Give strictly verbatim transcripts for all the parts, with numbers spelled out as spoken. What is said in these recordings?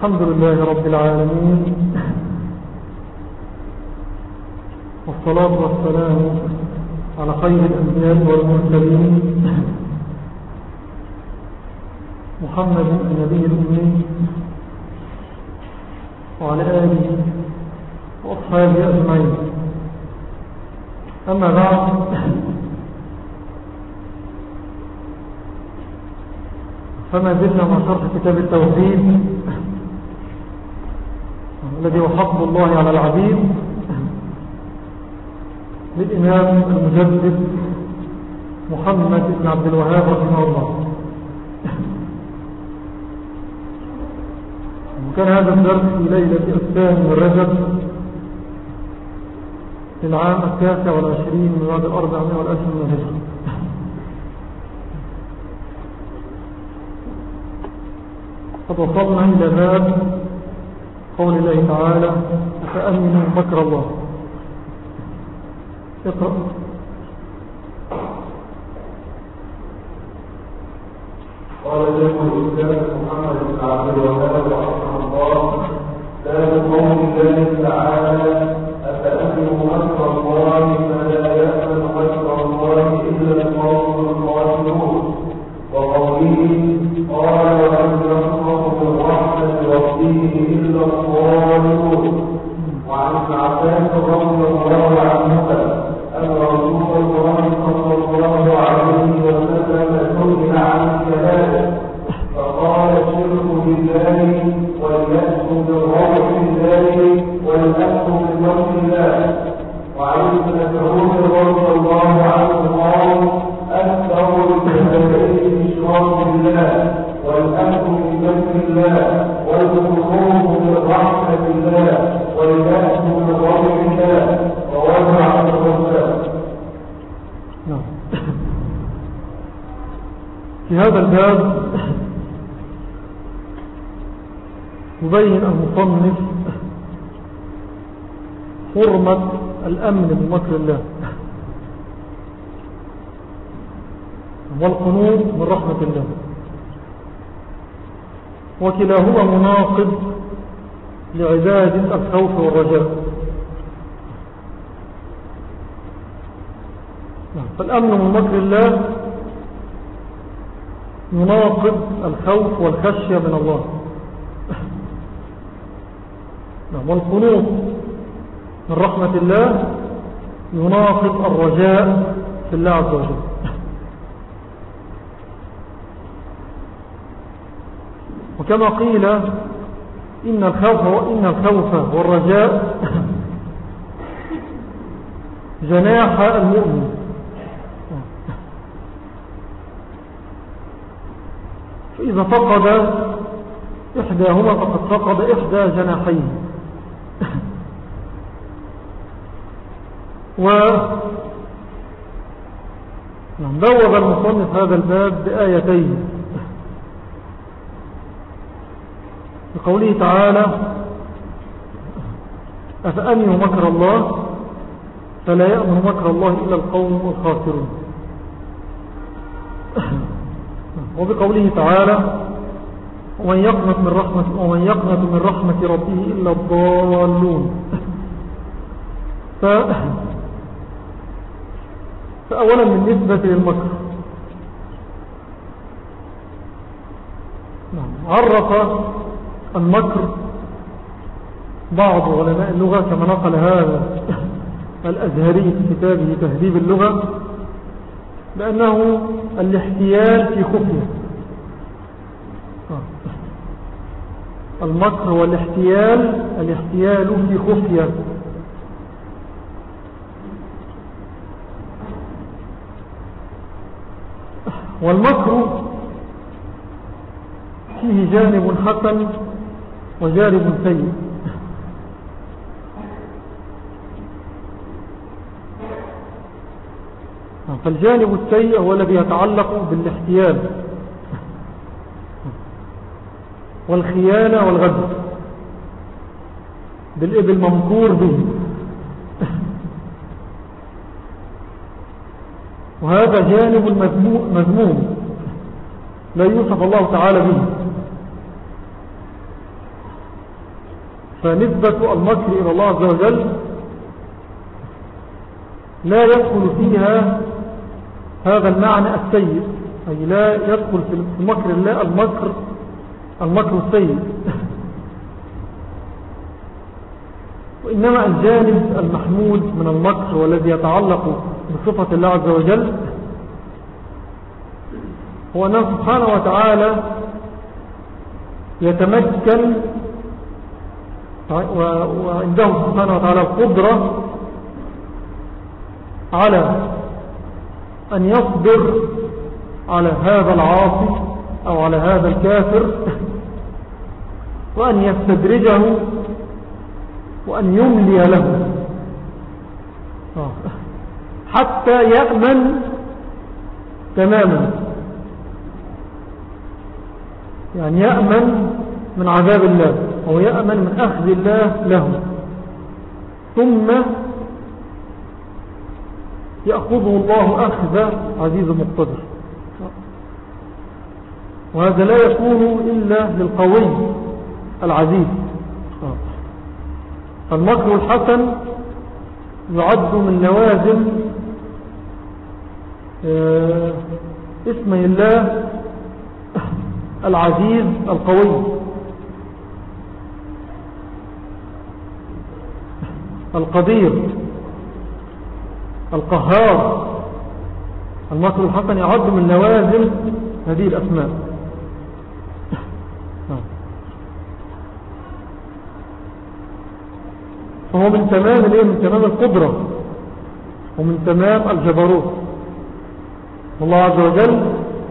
الحمد لله رب العالمين، والصلاة والسلام على خير الأنبياء والمرسلين محمد النبي الأمي وعلى آله وأصحابه أجمعين. أما بعد، فما زلنا مع شرح كتاب التوحيد الذي هو حق الله على العبيد للإمام المجدد محمد بن عبد الوهاب رحمه الله. وكان هذا الدرس في ليلة الثاني من رجب في العام التاسع والعشرين من بعد الأربعمائة والألف من الهجرة. قد وصلنا إلى باب قول الله تعالى: فأمنوا مكر الله. اقرأ. قال شيخ الإسلام محمد بن عبد الوهاب رحمه الله: باب قول الله تعالى: أفأمنوا مكر الله فلا يأمن مكر الله إلا القوم الخاسرون. وقوله: قال ومن يخلق من رحمة ربه إلا الضالون. وعن ابن عباس رضي الله عنهما أن رسول الله صلى الله عليه وسلم سئل عن ثلاث فقال: الشرك بالله، واليأس من روح الله، والأمن من وجه الله. وعن ابن مسعود رضي الله عنه قال: أكثر الكبائر الإشراك بالله، والأمن من وجه الله، والخوف من رحمة الله، واليأس من روح الله. رواه عبد الرزاق. في هذا الباب يبين المصنف حرمة الأمن بمكر الله والقنوط من رحمة الله، وكلاهما مناقض لعبادة الخوف والرجاء. فالأمن من مكر الله يناقض الخوف والخشية من الله، والقنوط من رحمة الله يناقض الرجاء في الله عز وجل. وكما قيل إن الخوف إن الخوف والرجاء جناح المؤمن، فإذا فقد إحداهما فقد فقد إحدى جناحيه. وبوب المصنف هذا الباب بآيتين، بقوله تعالى: أفأمنوا مكر الله فلا يأمن مكر الله إلا القوم الخاسرون. وبقوله تعالى: ومن يقنط من رحمة ومن يقنط من رحمة ربه إلا الضالون. ف... فأولا بالنسبة للمكر، عرف المكر بعض علماء اللغة كما نقل هذا الأزهري في كتابه تهذيب اللغة بأنه الاحتيال في خفية. المكر والاحتيال الاحتيال في خفية. والمكر فيه جانب حسن وجانب سيء. فالجانب السيء هو الذي يتعلق بالاحتيال والخيانة والغدر، بالإبل ممكور به. وهذا جانب مذموم لا يوصف الله تعالى به. فنسبة المكر إلى الله عز وجل لا يدخل فيها هذا المعنى السيء، أي لا يدخل في مكر الله المكر المكر السيء، وإنما الجانب المحمود من المكر والذي يتعلق بصفة الله عز وجل هو أنه سبحانه وتعالى يتمكن وعنده سبحانه وتعالى القدرة على أن يصبر على هذا العاصي أو على هذا الكافر وأن يستدرجه وأن يملي له حتى يأمن تماما، يعني يأمن من عذاب الله أو يأمن من أخذ الله له، ثم يأخذه الله أخذ عزيز مقتدر. وهذا لا يكون إلا للقوي العزيز. فالمكر الحسن يعد من لوازم اسمه الله العزيز القوي القدير القهار. المكر الحسن يعد من لوازم هذه الأسماء. فهو من تمام الايه من تمام القدرة ومن تمام الجبروت. الله عز وجل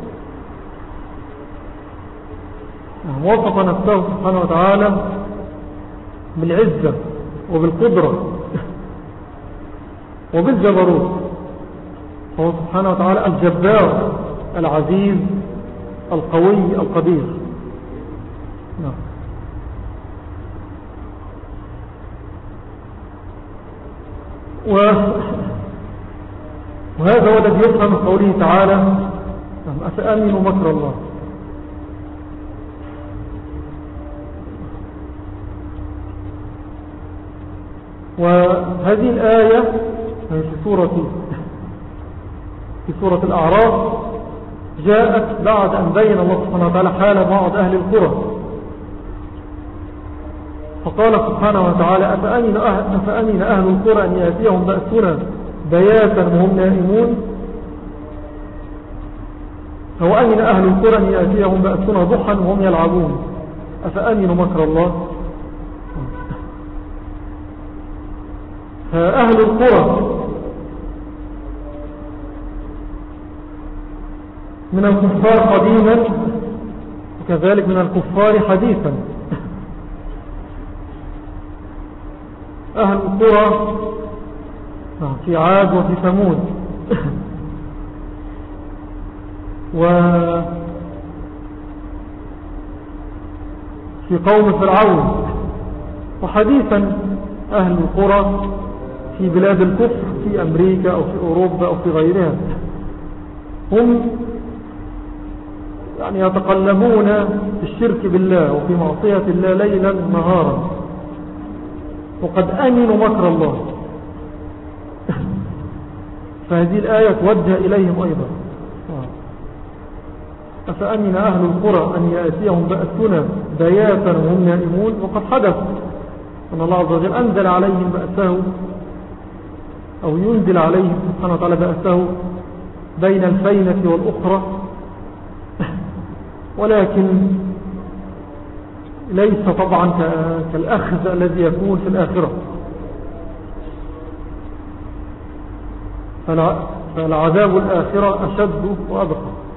وصف نفسه سبحانه وتعالى بالعزة وبالقدرة وبالجبروت. هو سبحانه وتعالى الجبار العزيز القوي القدير. نعم. وهذا هو الذي يفهم قوله تعالى أفأمنوا مكر الله. وهذه الآية في سورة في سورة الأعراف جاءت بعد أن بين الله سبحانه وتعالى حال بعض أهل القرى، فقال سبحانه وتعالى أفأمن أهل, أفأمن أهل القرى أن يأتيهم بأسنا بياتا وهم نائمون، أو أمن أهل القرى أن يأتيهم بأسنا ضحى وهم يلعبون أفأمنوا مكر الله. فأهل القرى من الكفار قديما وكذلك من الكفار حديثا. أهل القرى في عاد وفي ثمود وفي قوم فرعون، وحديثا أهل القرى في بلاد الكفر في أمريكا أو في أوروبا أو في غيرها، هم يعني يتقلبون في الشرك بالله وفي معصية الله ليلا نهارا، وقد أمنوا مكر الله. فهذه الآية توجه إليهم أيضا. أفأمن أهل القرى أن يأتيهم بأسنا بياتا وهم نائمون، وقد حدث أن الله عز وجل أنزل عليهم بأسه أو ينزل عليهم سبحانه وتعالى بأسه بين الفينة والأخرى، ولكن ليس طبعا كالأخذ الذي يكون في الآخرة. فالعذاب الآخرة أشد وأبقى.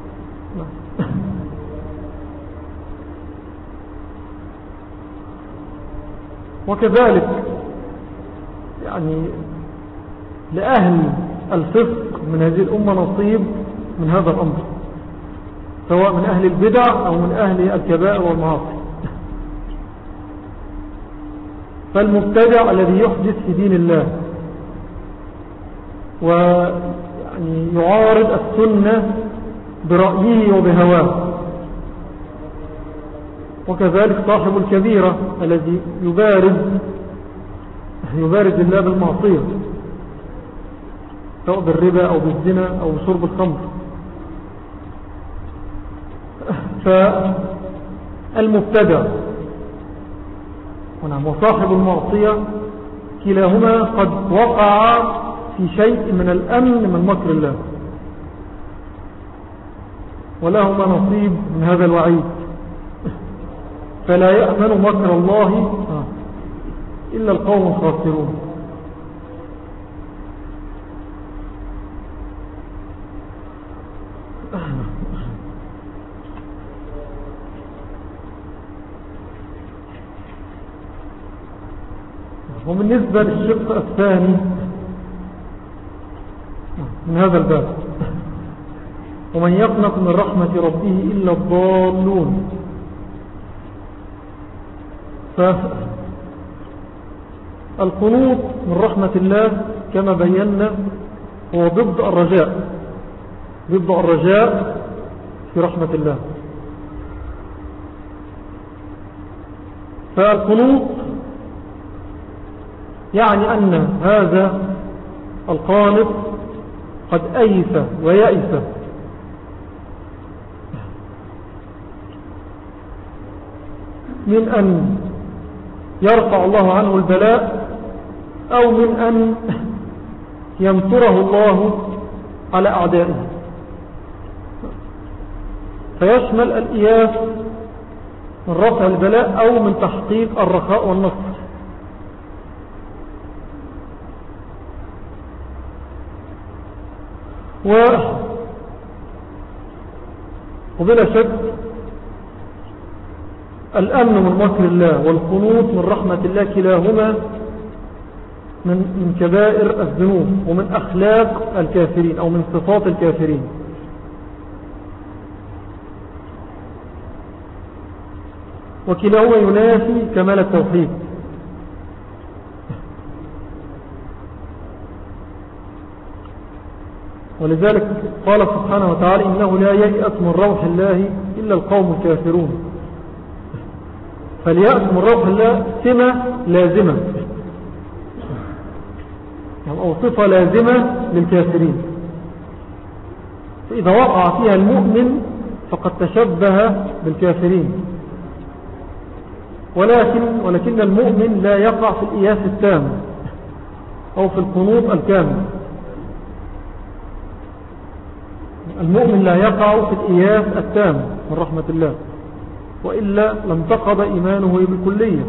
وكذلك يعني لأهل الفسق من هذه الأمة نصيب من هذا الأمر، سواء من أهل البدع أو من أهل الكبائر والمعاصي. فالمبتدع الذي يحدث في دين الله ويعني يعارض السنة برأيه وبهواه وكذلك صاحب الكبيرة الذي يبارز يبارز الله بالمعصية سواء بالربا أو بالزنا أو شرب الخمر. فالمبتدع وصاحب المعصية كلاهما قد وقع في شيء من الأمن من مكر الله، ولهما نصيب من هذا الوعيد. فلا يأمن مكر الله إلا القوم الخاسرون. وبالنسبة للشق الثاني من هذا الباب، ومن يقنط من رحمة ربه إلا الضالون، فالقنوط من رحمة الله كما بينا هو ضد الرجاء، ضد الرجاء في رحمة الله. فالقنوط يعني أن هذا القانط قد أيس ويأس من أن يرفع الله عنه البلاء أو من أن يمتره الله على أعدائه، فيشمل الإياس من رفع البلاء أو من تحقيق الرخاء والنصر. وبلا شك الأمن من مكر الله والقنوط من رحمة الله كلاهما من من كبائر الذنوب ومن أخلاق الكافرين أو من صفات الكافرين. وكلاهما ينافي كمال التوحيد. ولذلك قال سبحانه وتعالى إنه لا ييأس من روح الله إلا القوم الكافرون. فاليأس من روح الله سمة لازمة أو صفة لازمة للكافرين، فإذا وقع فيها المؤمن فقد تشبه بالكافرين. ولكن, ولكن المؤمن لا يقع في الإياس التام أو في القنوط الكامل. المؤمن لا يقع في الإياس التام من رحمة الله، وإلا لم تقض إيمانه بالكلية.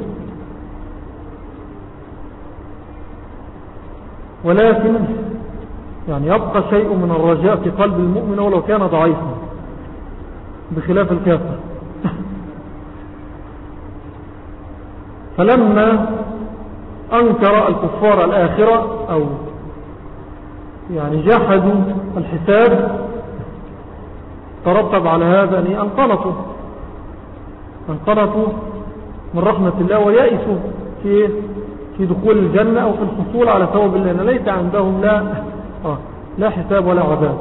ولكن يعني يبقى شيء من الرجاء في قلب المؤمن ولو كان ضعيفا بخلاف الكافر. فلما أنكر الكفار الآخرة أو يعني جحدوا الحساب ترتب على هذا أن انقنطوا انقنطوا من رحمة الله ويأسوا في في دخول الجنة أو في الحصول على ثواب الله، لأن ليس عندهم لا آه لا حساب ولا عذاب.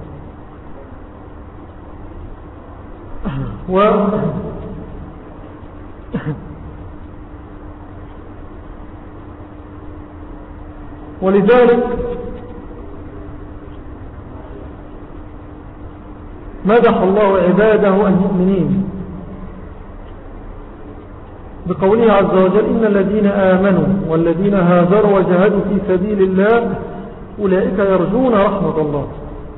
و ولذلك مدح الله عباده المؤمنين بقوله عز وجل إن الذين آمنوا والذين هاجروا وجاهدوا في سبيل الله أولئك يرجون رحمة الله.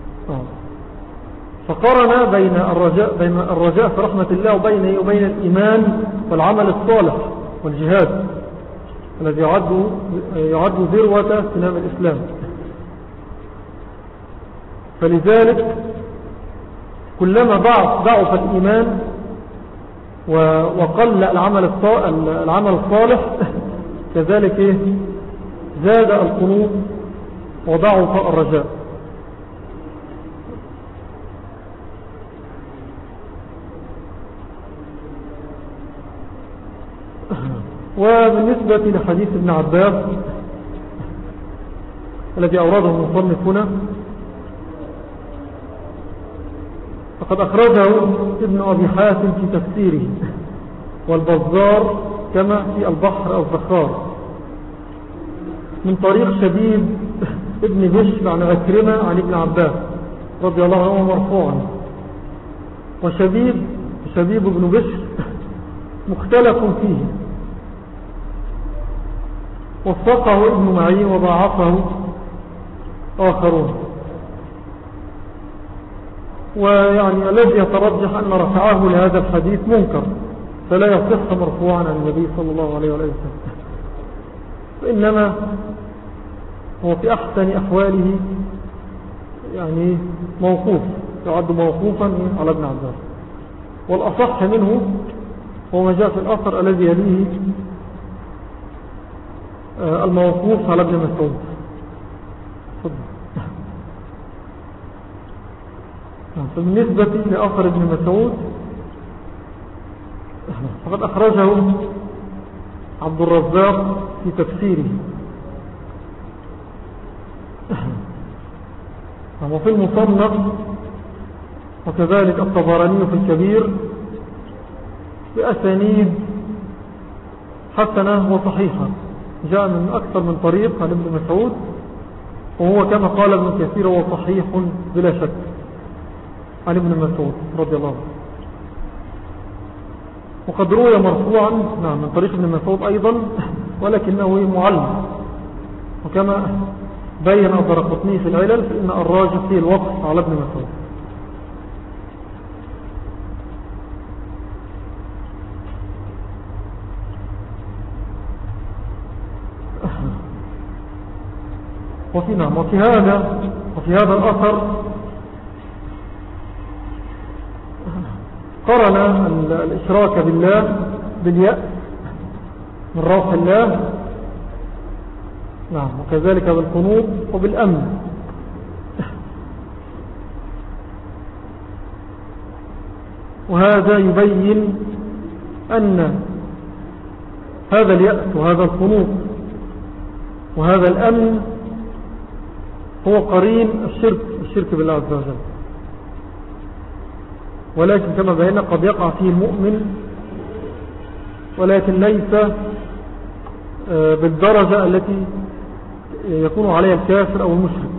فقرن بين الرجاء, بين الرجاء في رحمة الله وبين, وبين الإيمان والعمل الصالح والجهاد الذي يعد, يعد ذروة سنام الإسلام. فلذلك كلما ضعف الإيمان وقل العمل العمل الصالح كذلك زاد القنوط وضعف الرجاء. وبالنسبة لحديث ابن عباس الذي أورده المصنف هنا فقد أخرجه ابن أبي حاتم في تفسيره والبزار كما في البحر أو الزخار من طريق شبيب ابن بشر عن عكرمة عن ابن عباس رضي الله عنه مرفوعا. وشبيب شبيب ابن بشر مختلف فيه، وثقه ابن معين وضاعفه آخرون. ويعني الذي يترجح أن رفعه لهذا الحديث منكر، فلا يصح مرفوعا عن النبي صلى الله عليه وسلم، وإنما هو في أحسن أحواله يعني موقوف، يعد موقوفا على ابن عباس. والأصح منه هو ما جاء في الأثر الذي يليه الموقوف على ابن مسعود. بالنسبة لأثر ابن مسعود فقد أخرجه عبد الرزاق في تفسيره، وفي المصنف، وكذلك الطبراني في الكبير بأسانيد حسنة وصحيحة، جاء من أكثر من طريق عن ابن مسعود، وهو كما قال ابن كثير هو صحيح بلا شك عن ابن مسعود رضي الله عنه. وقد روي مرفوعا نعم من طريق ابن مسعود أيضا، ولكنه معلم، وكما بين الدرقطني في العلل فإن الراجح فيه الوقف على ابن مسعود. وفي نعم وفي هذا وفي هذا الأثر قرن الإشراك بالله باليأس من روح الله، نعم، وكذلك بالقنوط وبالأمن. وهذا يبين أن هذا اليأس وهذا القنوط وهذا الأمن هو قرين الشرك الشرك بالله عز وجل، ولكن كما بينا قد يقع فيه المؤمن، ولكن ليس بالدرجة التي يكون عليها الكافر أو المشرك.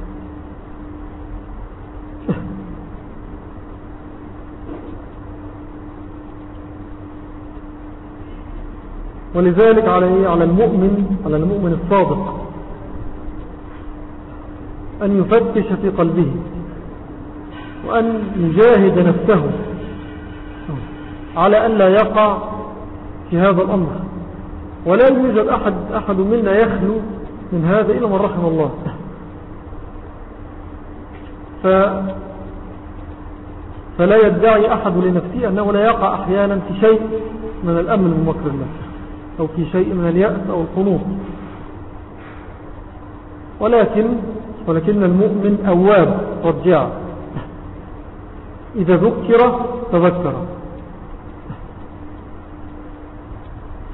ولذلك على على المؤمن على المؤمن الصادق أن يفتش في قلبه، وأن يجاهد نفسه على أن لا يقع في هذا الأمر. ولا يوجد أحد, أحد منا يخلو من هذا إلا من رحم الله. ف فلا يدعي أحد لنفسه أنه لا يقع أحيانا في شيء من الأمن من مكر الله، أو في شيء من اليأس أو القنوط، ولكن ولكن المؤمن أواب رجاع، إذا ذكر تذكر. ف...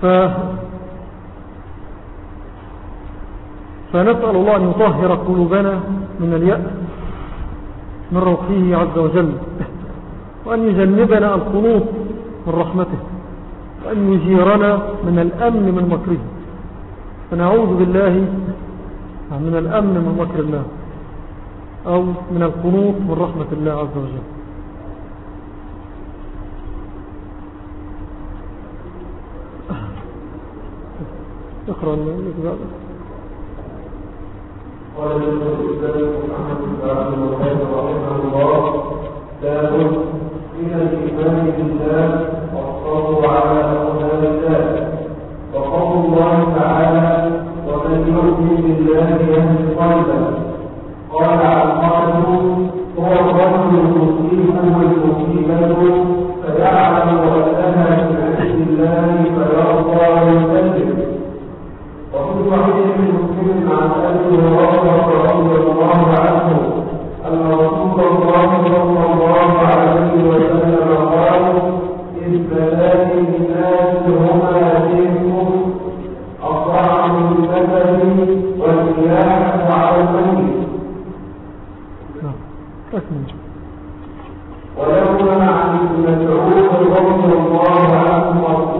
فنسأل الله أن يطهر قلوبنا من اليأس من روحه عز وجل، وأن يجنبنا القنوط من رحمته، وأن يجيرنا من الأمن من مكره. فنعوذ بالله من الأمن من مكر الله، أو من القنوط من رحمة الله عز وجل. اقرأ الإجابة. قال الإسلام محمد بن عبد الوهاب رحمه الله: باب من الإيمان بالله والصبر على أقدار الله. وقول الله تعالى: ومن يؤمن بالله يهد قلبه. قال علقمة: هو الرجل المصيبه والمصيبة فيعلم أنها من عند الله فيرضى ويسلم. وفي صحيح مسلم عن أبي هريرة رضي الله عنه أن رسول الله صلى الله عليه وسلم قال: اثنتان الناس هما دينكم الطعن بالنسب والنياحة على الميت. ولما عن ابن مسعود رضي الله عنه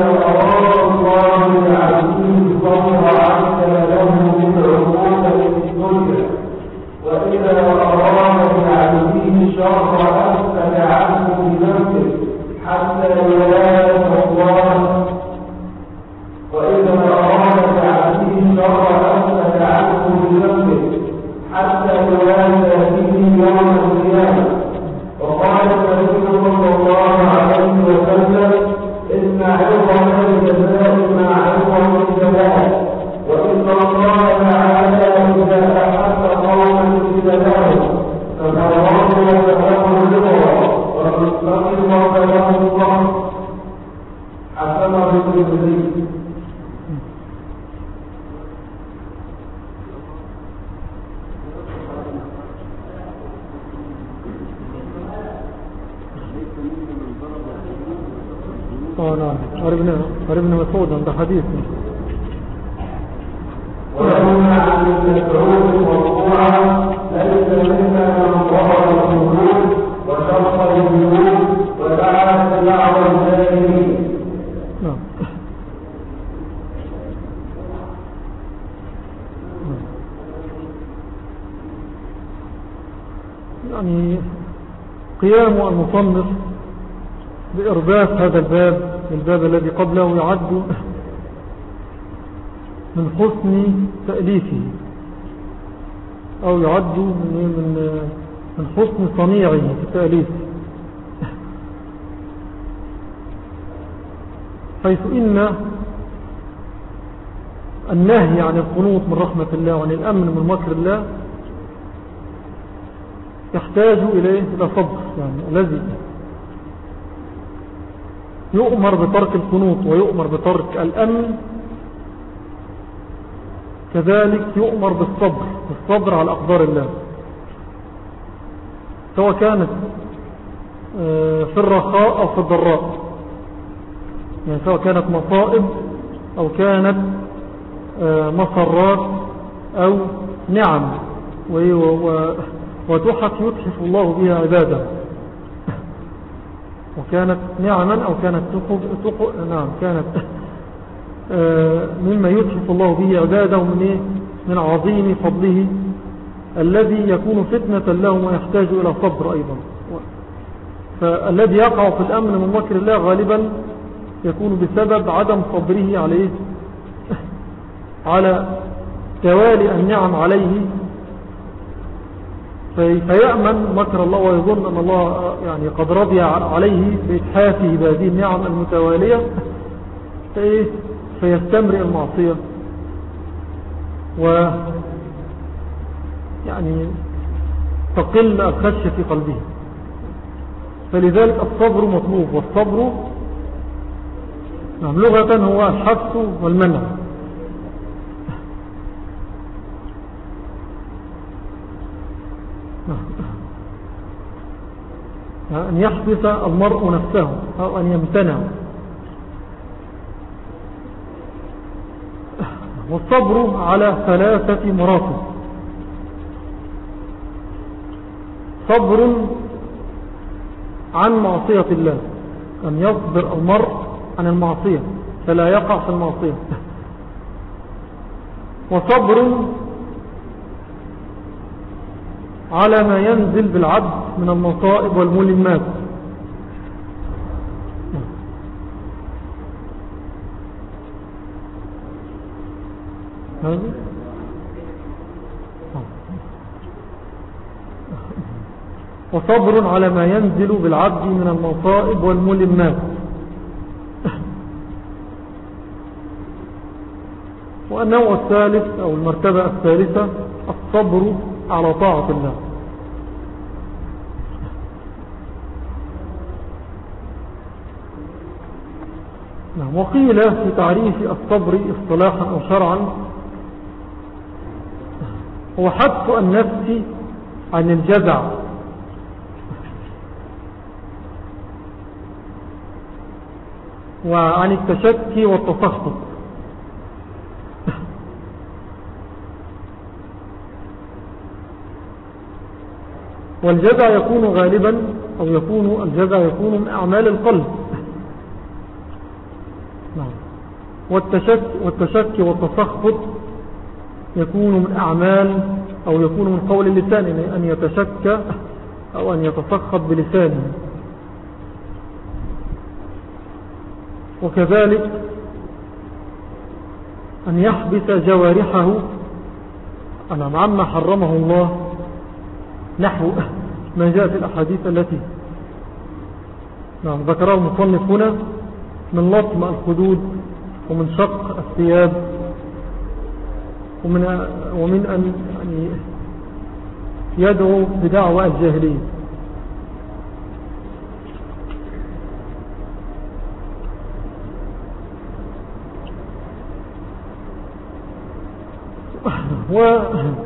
أراد الله العزيز فهو عز له بالعقوبة في الدنيا، وإذا أراد العزيز شر أسفل عنه بذنبه حتى يلاقي الله. وإذا أراد العزيز شر أسفل عنه بذنبه حتى يلاقي به يوم القيامة. وقال النبي صلى الله عليه وسلم: إن عظم الجزاء مع عظم الجزاء، وإن الله تعالى إذا أحب قوما ابتلاهم فمرضوا فله الرضا ومن سخط فله الصبر. حسنه الترمذي. اه نعم، قريبنا مسعود عند حديث. ويمنع عن المسعود مرفوعا: ليس منا من ضرب الجنود وشق الجنود ودعا دعوى الجاهلين. نعم. يعني قيام المصنف بإرداف هذا الباب الباب الذي قبله يعد من حسن تأليفه، أو يعد من من من حسن صنيعه في التأليف، حيث إن النهي عن القنوط من رحمة الله وعن الأمن من مكر الله يحتاج إليه إلى صبر. يعني الذي يؤمر بترك القنوط ويؤمر بترك الأمن كذلك يؤمر بالصبر بالصبر على أقدار الله، سواء كانت في الرخاء أو في الضراء، يعني سواء كانت مصائب أو كانت مسرات أو نعم، وتحف يتحف الله بها عباده، وكانت نعما أو كانت تقب تقب نعم كانت مما يتحف الله به عباده من إيه؟ من عظيم فضله الذي يكون فتنة لهم ويحتاج إلى صبر أيضا. فالذي يقع في الأمن من مكر الله غالبا يكون بسبب عدم صبره عليه على توالي النعم عليه، فيأمن مكر الله ويظن أن الله يعني قد رضي عليه بإتحافه بهذه النعم المتوالية، فيستمرئ المعصية و يعني تقل الخشية في قلبه. فلذلك الصبر مطلوب، والصبر نعم لغة هو الحبس والمنع. أن يحبس المرء نفسه أو أن يمتنع. والصبر على ثلاثة مراتب: صبر عن معصية الله، أن يصبر المرء عن المعصية فلا يقع في المعصية، وصبر على ما ينزل بالعبد من المصائب والملمات، وصبر على ما ينزل بالعبد من المصائب والملمات. والنوع الثالث أو المرتبة الثالثة الصبر على طاعة الله. وقيل في تعريف الصبر اصطلاحا أو شرعا هو حبس النفس عن الجزع وعن التشكي والتسخط، والجزع يكون غالبا أو يكون الجزع يكون من أعمال القلب، نعم. والتشك والتشك والتسخط يكون من أعمال أو يكون من قول اللسان، أن يتشك أو أن يتسخط بلسانه. وكذلك أن يحبس جوارحه عما حرمه الله، نحو ما جاء في الأحاديث التي نعم ذكرها المصنف هنا من لطم الخدود ومن شق الثياب ومن, ومن أن يعني يدعو بدعوى الجاهلية. و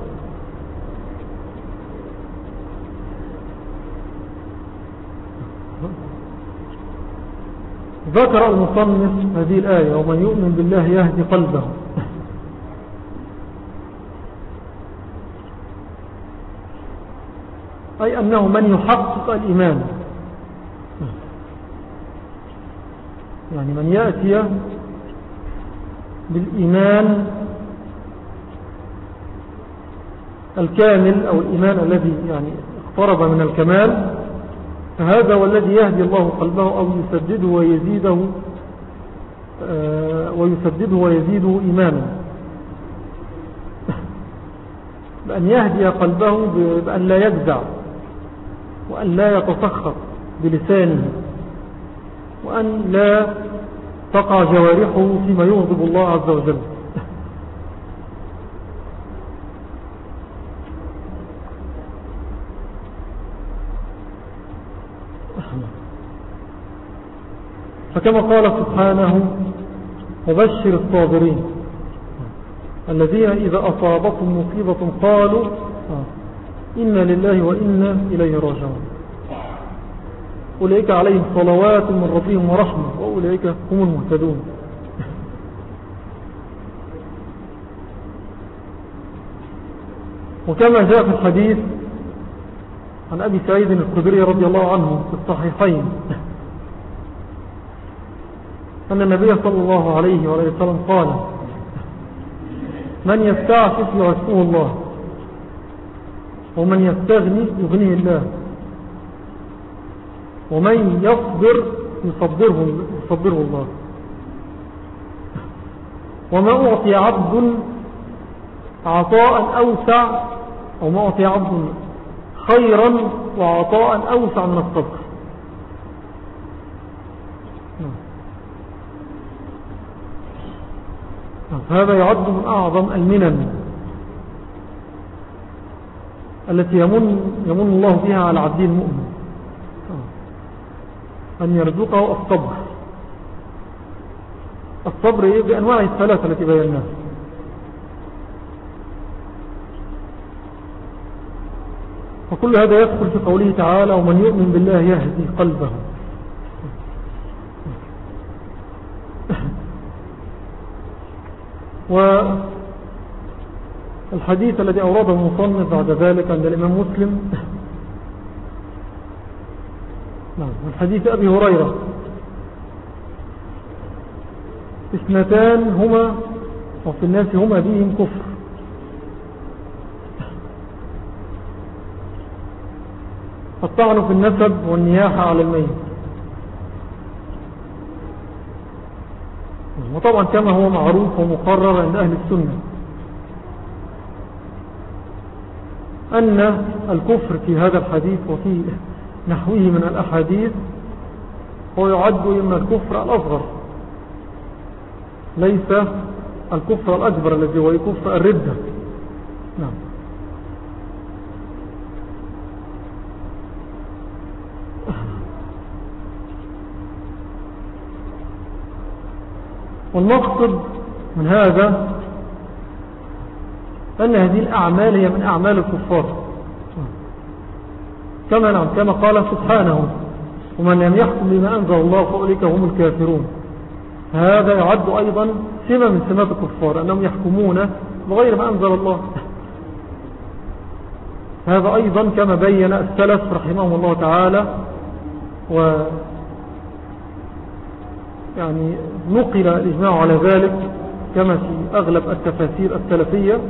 ذكر المصنف هذه الآية: ومن يؤمن بالله يهدي قلبه. أي أنه من يحقق الإيمان، يعني من يأتي بالإيمان الكامل أو الإيمان الذي يعني اقترب من الكمال، فهذا هو الذي يهدي الله قلبه أو يسدده ويزيده ويسدده ويزيده إيمانا، بأن يهدي قلبه بأن لا يجزع وأن لا يتسخط بلسانه وأن لا تقع جوارحه فيما يغضب الله عز وجل. فكما قال سبحانه: وبشر الصابرين الذين إذا أصابتهم مصيبة قالوا إنا لله وإنا إليه راجعون أولئك عليهم صلوات من ربهم ورحمة وأولئك هم المهتدون. وكما جاء في الحديث عن أبي سعيد الخدري رضي الله عنه في الصحيحين أن النبي صلى الله عليه وسلم قال: من يستعفف يعفه الله، ومن يستغني يغنيه الله، ومن يصبر يصبره, يصبره الله. وما أعطي عبد عطاء أوسع أو ما أعطي عبد خيرا وعطاء أوسع من الصبر. هذا يعد من أعظم المنن التي يمن, يمن الله بها على عبد المؤمن، أن يرزقه الصبر. الصبر بأنواع الثلاثة التي بيناها. فكل هذا يدخل في قوله تعالى: ومن يؤمن بالله يهدي قلبه. والحديث الذي أورده المصنف بعد ذلك عند الإمام مسلم من حديث أبي هريرة: اثنتان هما وفي الناس هما بهم كفر: الطعن في النسب والنياحة على الميت. وطبعا كما هو معروف ومقرر عند أهل السنة أن الكفر في هذا الحديث وفي نحوه من الأحاديث هو يعد إما الكفر الأصغر، ليس الكفر الأكبر الذي هو كفر الردة. نعم. والمقصد من هذا أن هذه الأعمال هي من أعمال الكفار، كما نعم كما قال سبحانه: ومن لم يحكم بما أنزل الله فأولئك هم الكافرون. هذا يعد أيضا سمة من سمات الكفار، أنهم يحكمون بغير ما أنزل الله. هذا أيضا كما بين السلف رحمهم الله تعالى و يعني نقل الإجماع على ذلك كما في أغلب التفاسير السلفية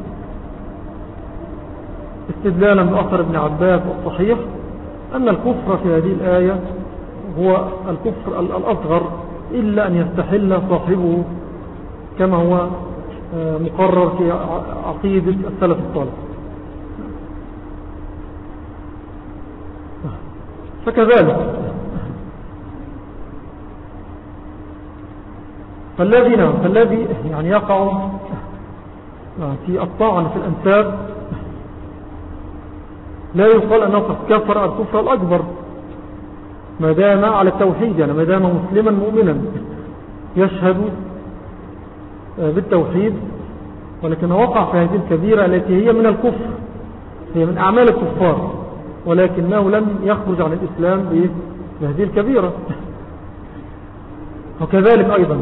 استدلالا بأثر ابن عباس الصحيح أن الكفر في هذه الآية هو الكفر الأصغر إلا أن يستحل صاحبه كما هو مقرر في عقيدة السلف الصالح. فكذلك فالذي نعم فالذي يعني يقع في الطعن في الأنساب لا يقال أنه قد كفر الكفر الأكبر ما دام على التوحيد، يعني ما دام مسلما مؤمنا يشهد بالتوحيد، ولكن وقع في هذه الكبيرة التي هي من الكفر، هي من أعمال الكفار، ولكنه لم يخرج عن الإسلام بهذه الكبيرة. وكذلك أيضا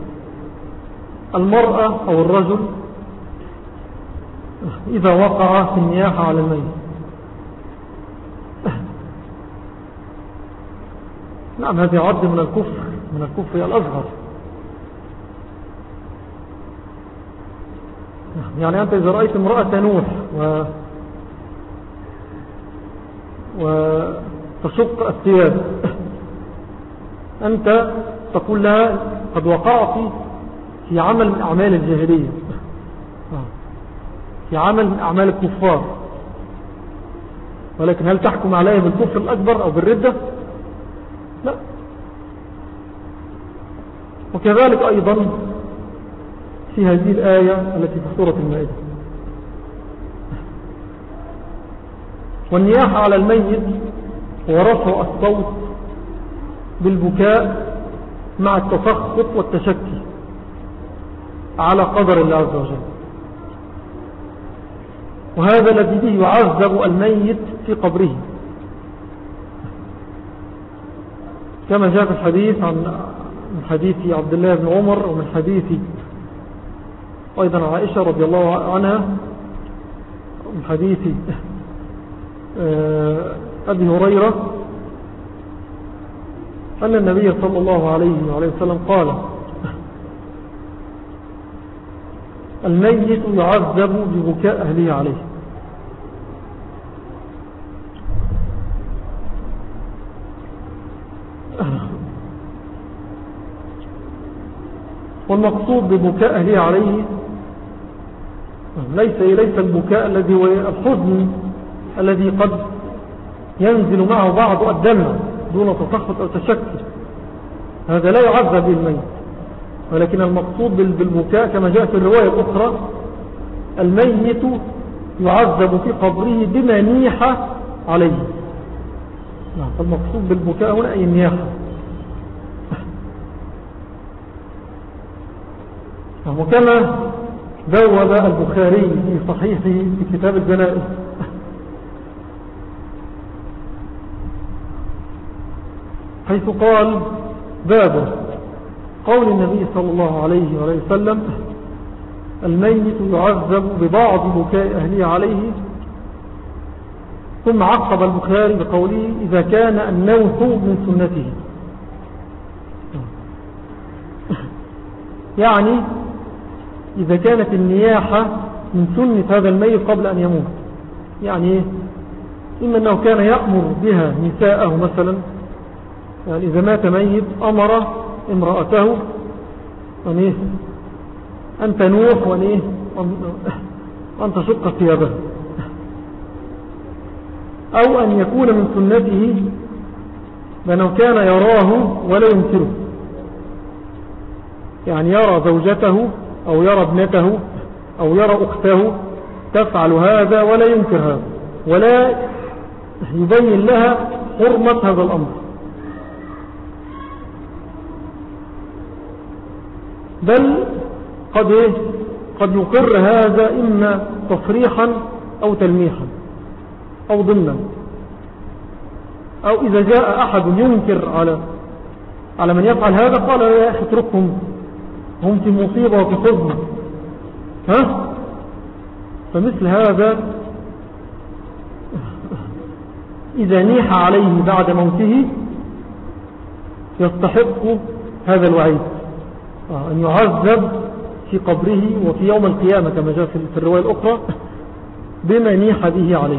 المرأة أو الرجل إذا وقع في النياحة على الميت، نعم هذا يعد من الكفر من الكفر الأصغر. يعني أنت إذا رأيت امرأة تنوح و وتشق الثياب، أنت تقول لها قد وقعت في عمل من أعمال الجاهلية، في عمل من أعمال الكفار، ولكن هل تحكم عليها بالكفر الأكبر أو بالردة؟ لا. وكذلك أيضا في هذه الآية التي في سورة المائدة، والنياحة على الميت ورفع الصوت بالبكاء مع التسخط والتشكي على قدر الله عز وجل، وهذا الذي به يعذب الميت في قبره، كما جاء في الحديث عن من حديث عبد الله بن عمر ومن حديث أيضا عائشة رضي الله عنها، من حديث أبي هريرة أن النبي صلى الله عليه وعليه وسلم قال: الميت يعذب ببكاء أهله عليه. والمقصود ببكاء أهله عليه ليس ليس البكاء الذي هو الحزن الذي قد ينزل معه بعض الدمع دون تسخط أو تشكي، هذا لا يعذب به الميت، ولكن المقصود بالبكاء كما جاء في الرواية الأخرى: الميت يعذب في قبره بما نيح عليه. فالمقصود بالبكاء هنا أي النياحة. وكما بوب البخاري في صحيحه في كتاب الجنائز حيث قال: باب قول النبي صلى الله عليه وسلم: الميت يعذب ببعض بكاء أهله عليه. ثم عقب البخاري بقوله: إذا كان النوح من سنته، يعني إذا كانت النياحة من سنة هذا الميت قبل أن يموت، يعني إما أنه كان يأمر بها نساءه مثلا، يعني إذا مات ميت أمر امرأته أن تنوح وأن تشق ثيابها، أو أن يكون من سنته لأنه كان يراه ولا ينكره، يعني يرى زوجته أو يرى ابنته أو يرى أخته تفعل هذا ولا ينكر هذا، ولا يبين لها حرمة هذا الأمر، بل قد إيه قد يقر هذا إما تصريحا أو تلميحا أو ضمنا، أو إذا جاء أحد ينكر على على من يفعل هذا قال: يا أخي اتركهم، هم في مصيبة وفي حزن، ها؟ فمثل هذا إذا نيح عليه بعد موته يستحق هذا الوعيد، أن يعذب في قبره وفي يوم القيامة كما جاء في الرواية الأخرى بما نيح به عليه.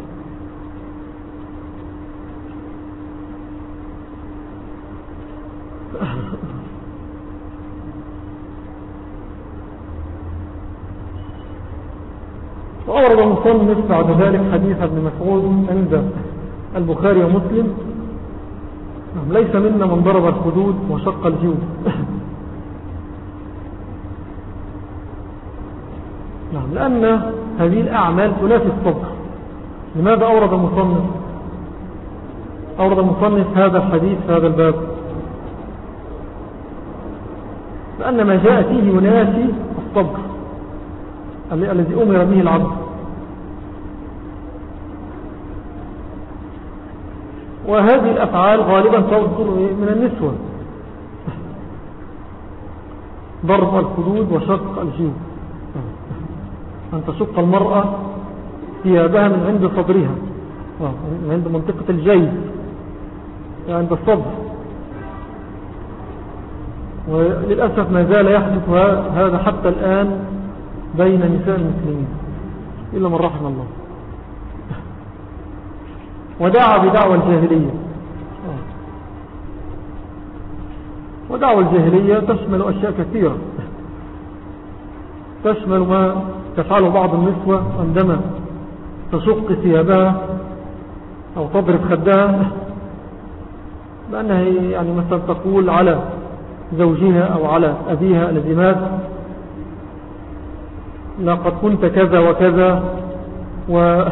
وأورد المصنف بعد ذلك حديث ابن مسعود عند البخاري ومسلم: ليس منا من ضرب الخدود وشق الجيوب. نعم، لأن هذه الأعمال تنافي الصبر. لماذا أورد المصنف أورد المصنف هذا الحديث في هذا الباب؟ لأن ما جاء فيه ينافي الصبر الذي أمر به العبد. وهذه الأفعال غالبا تصدر من النسوة: ضرب الخدود وشق الجيوب، أن تشق المرأة ثيابها من عند صدرها، من عند منطقة الجيب، عند الصدر. وللأسف ما زال يحدث هذا حتى الآن بين نساء المسلمين إلا من رحم الله. ودعا بدعوى الجاهلية، ودعوى الجاهلية تشمل أشياء كثيرة، تشمل ما تفعله بعض النسوة عندما تشق ثيابها أو تضرب خدها، لأنها يعني مثلا تقول على زوجها أو على أبيها الذي مات: لقد كنت كذا وكذا، و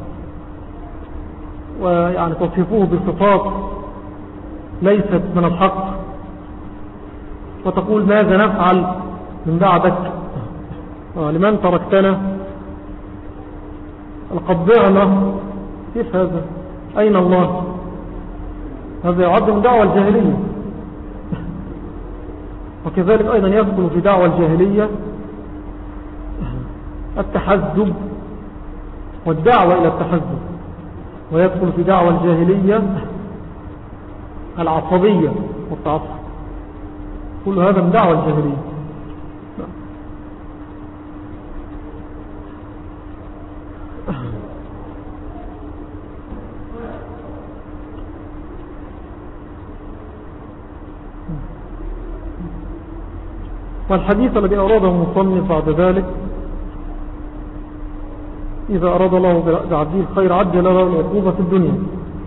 ويعني تصفوه بصفات ليست من الحق، وتقول: ماذا نفعل من بعدك؟ لمن تركتنا؟ لقد ضعنا. كيف هذا؟ أين الله؟ هذا يعد من دعوة الجاهلية. وكذلك أيضا يدخل في دعوة الجاهلية التحزب والدعوة إلى التحزب، ويدخل في دعوة الجاهلية العصبية والتعصب. كل هذا من دعوة الجاهلية. والحديث الذي أراده المصنف بعد ذلك: إذا أراد الله بعبده الخير عجل له العقوبة في الدنيا.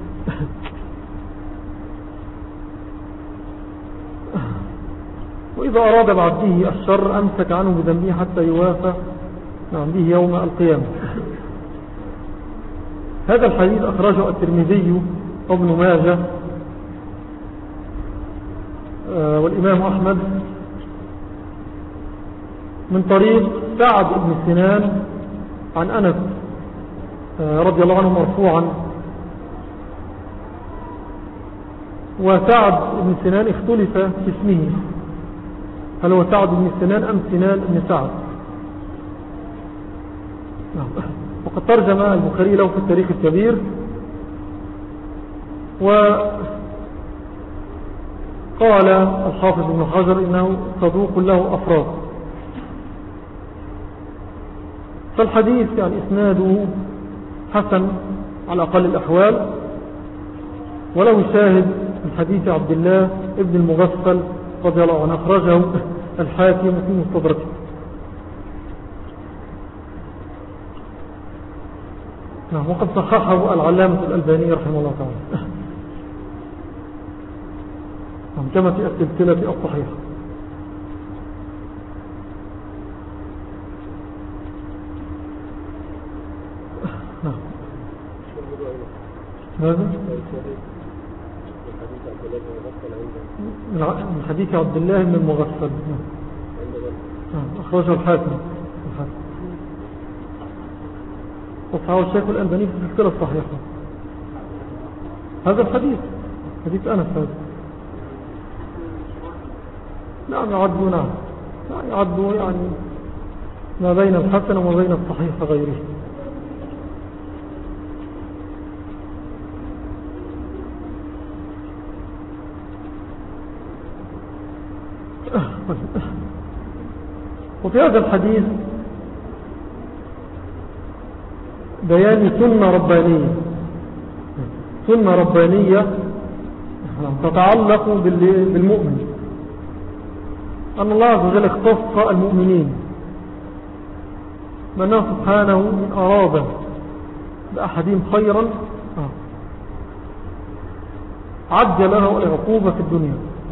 وإذا أراد بعبده الشر أمسك عنه بذنبه حتى يوافى به يوم القيامة. هذا الحديث أخرجه الترمذي وابن ماجه والإمام أحمد من طريق سعد بن سنان عن أنس رضي الله عنه مرفوعا. وسعد بن سنان اختلف في اسمه، هل هو سعد بن سنان أم سنان بن سعد؟ وقد ترجم البخاري له في التاريخ الكبير، وقال الحافظ ابن حجر إنه صدوق له أفراد. فالحديث يعني إسناده حسن على أقل الأحوال، ولو شاهد من حديث عبد الله ابن المغفل رضي الله عنه أخرجه الحاكم في مستدركه. نعم، وقد صححه العلامة الألباني رحمه الله تعالى كما في السلسلة الصحيحة. ماذا؟ من حديث عبد الله بن المغفل أخرجه الحاكم وصححه الشيخ الألباني في السلسلة الصحيحة. هذا الحديث حديث أنس هذا. نعم يعدوا نعم يعدوا يعني ما بين الحسن وما بين الصحيح غيره. وفي هذا الحديث بيان سنة ربانية سنة ربانية تتعلق بالمؤمن، أن الله عز وجل اختص المؤمنين بأنه سبحانه إن أراد بأحدهم خيرا عجل له العقوبة في الدنيا،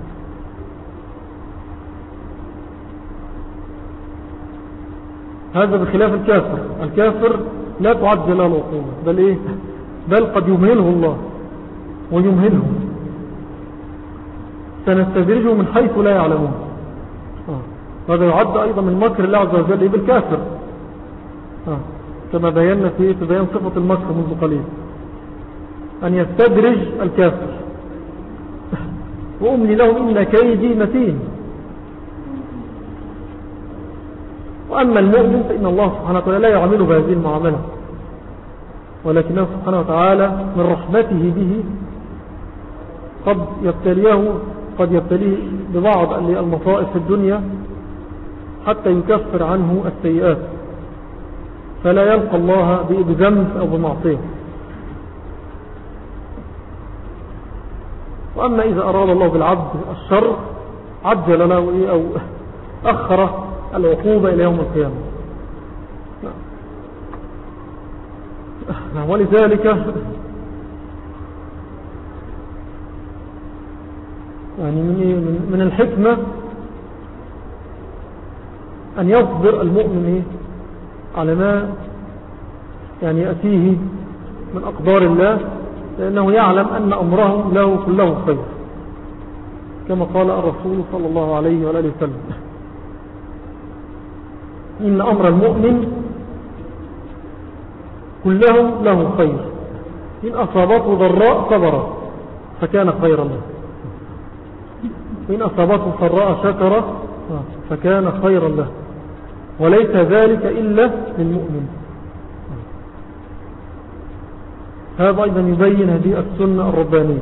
هذا بخلاف الكافر. الكافر لا تعجل له العقوبة، بل إيه بل قد يمهله الله ويمهله، سنستدرجه من حيث لا يعلمون. هذا يعد أيضا من مكر الله عز وجل بالكافر، كما بينا في بيان صفة المكر منذ قليل، أن يستدرج الكافر وأملي لهم إن كيدي متين. وأما المؤمن فإن الله سبحانه وتعالى لا يعمله بهذه المعاملة، ولكنه سبحانه وتعالى من رحمته به قد يبتليه قد يبتليه ببعض المصائب في الدنيا حتى يكفر عنه السيئات، فلا يلقى الله بذنب أو بمعصية. وأما إذا أراد الله بالعبد الشر عجل له إيه أو أخر العقوبة إلى يوم القيامة. ولذلك يعني من من الحكمة أن يصبر المؤمن على ما يعني يأتيه من أقدار الله، لأنه يعلم أن أمره له كله خير، كما قال الرسول صلى الله عليه وآله وسلم: إن أمر المؤمن كله له خير، إن أصابته ضراء صبر فكان خيرا له، وإن أصابته سراء شكر فكان خيرا له، وليس ذلك إلا للمؤمن. هذا أيضا يبين هذه السنة الربانية.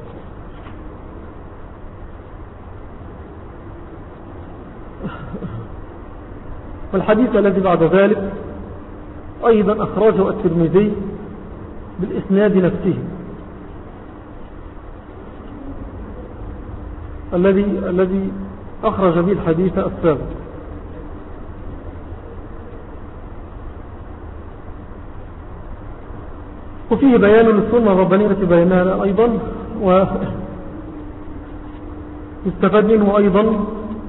والحديث الذي بعد ذلك أيضا أخرجه الترمذي بالإسناد نفسه، الذي الذي أخرج به الحديث السابق. وفيه بيان للسنة الربانية التي بيناها أيضا، ويستفاد منه أيضا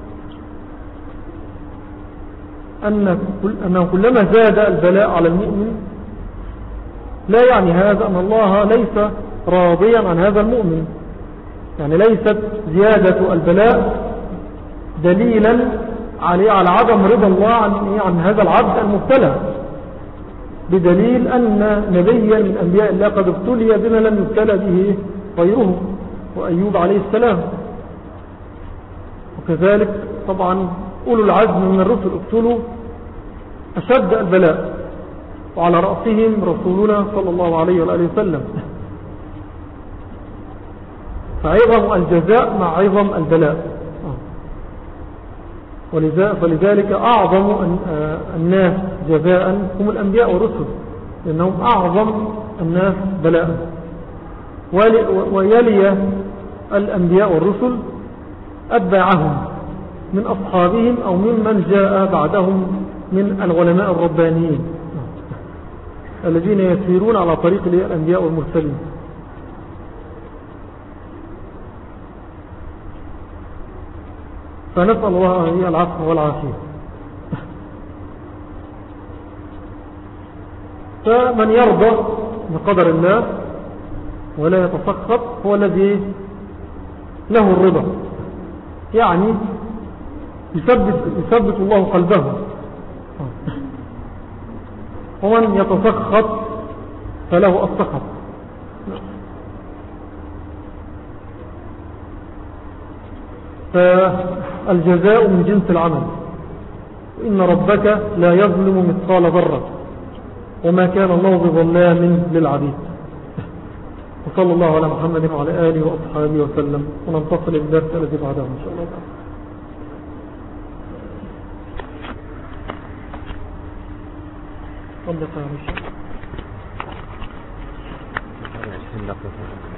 أن أنه كلما زاد البلاء على المؤمن لا يعني هذا أن الله ليس راضيا عن هذا المؤمن، يعني ليست زيادة البلاء دليلا على عدم رضا الله عن, عن هذا العبد المبتلى، بدليل أن نبيا من أنبياء الله قد ابتلي بما لم يبتلى به غيره، وأيوب عليه السلام. وكذلك طبعا أولو العزم من الرسل ابتلوا أشد البلاء، وعلى رأسهم رسولنا صلى الله عليه وآله وسلم. فعظم الجزاء مع عظم البلاء، فلذلك أعظم الناس جزاء هم الأنبياء والرسل، لأنهم أعظم الناس بلاء، ويلي الأنبياء والرسل أتباعهم من أصحابهم أو ممن جاء بعدهم من العلماء الربانيين الذين يسيرون على طريق الأنبياء والمرسلين. فنسأل الله العفو والعافية. فمن يرضى بقدر الله ولا يتسخط هو الذي له الرضا، يعني يثبت, يثبت الله قلبه. ومن يتسخط فله السخط. فالجزاء من جنس العمل، وإن ربك لا يظلم مثقال ذرة وما كان الله بظلام للعبيد. وصلى الله على محمد وعلى آله وأصحابه وسلم، وننتصل للدرس الذي بعده إن شاء الله. صدق يا رشا عشرين دقيقة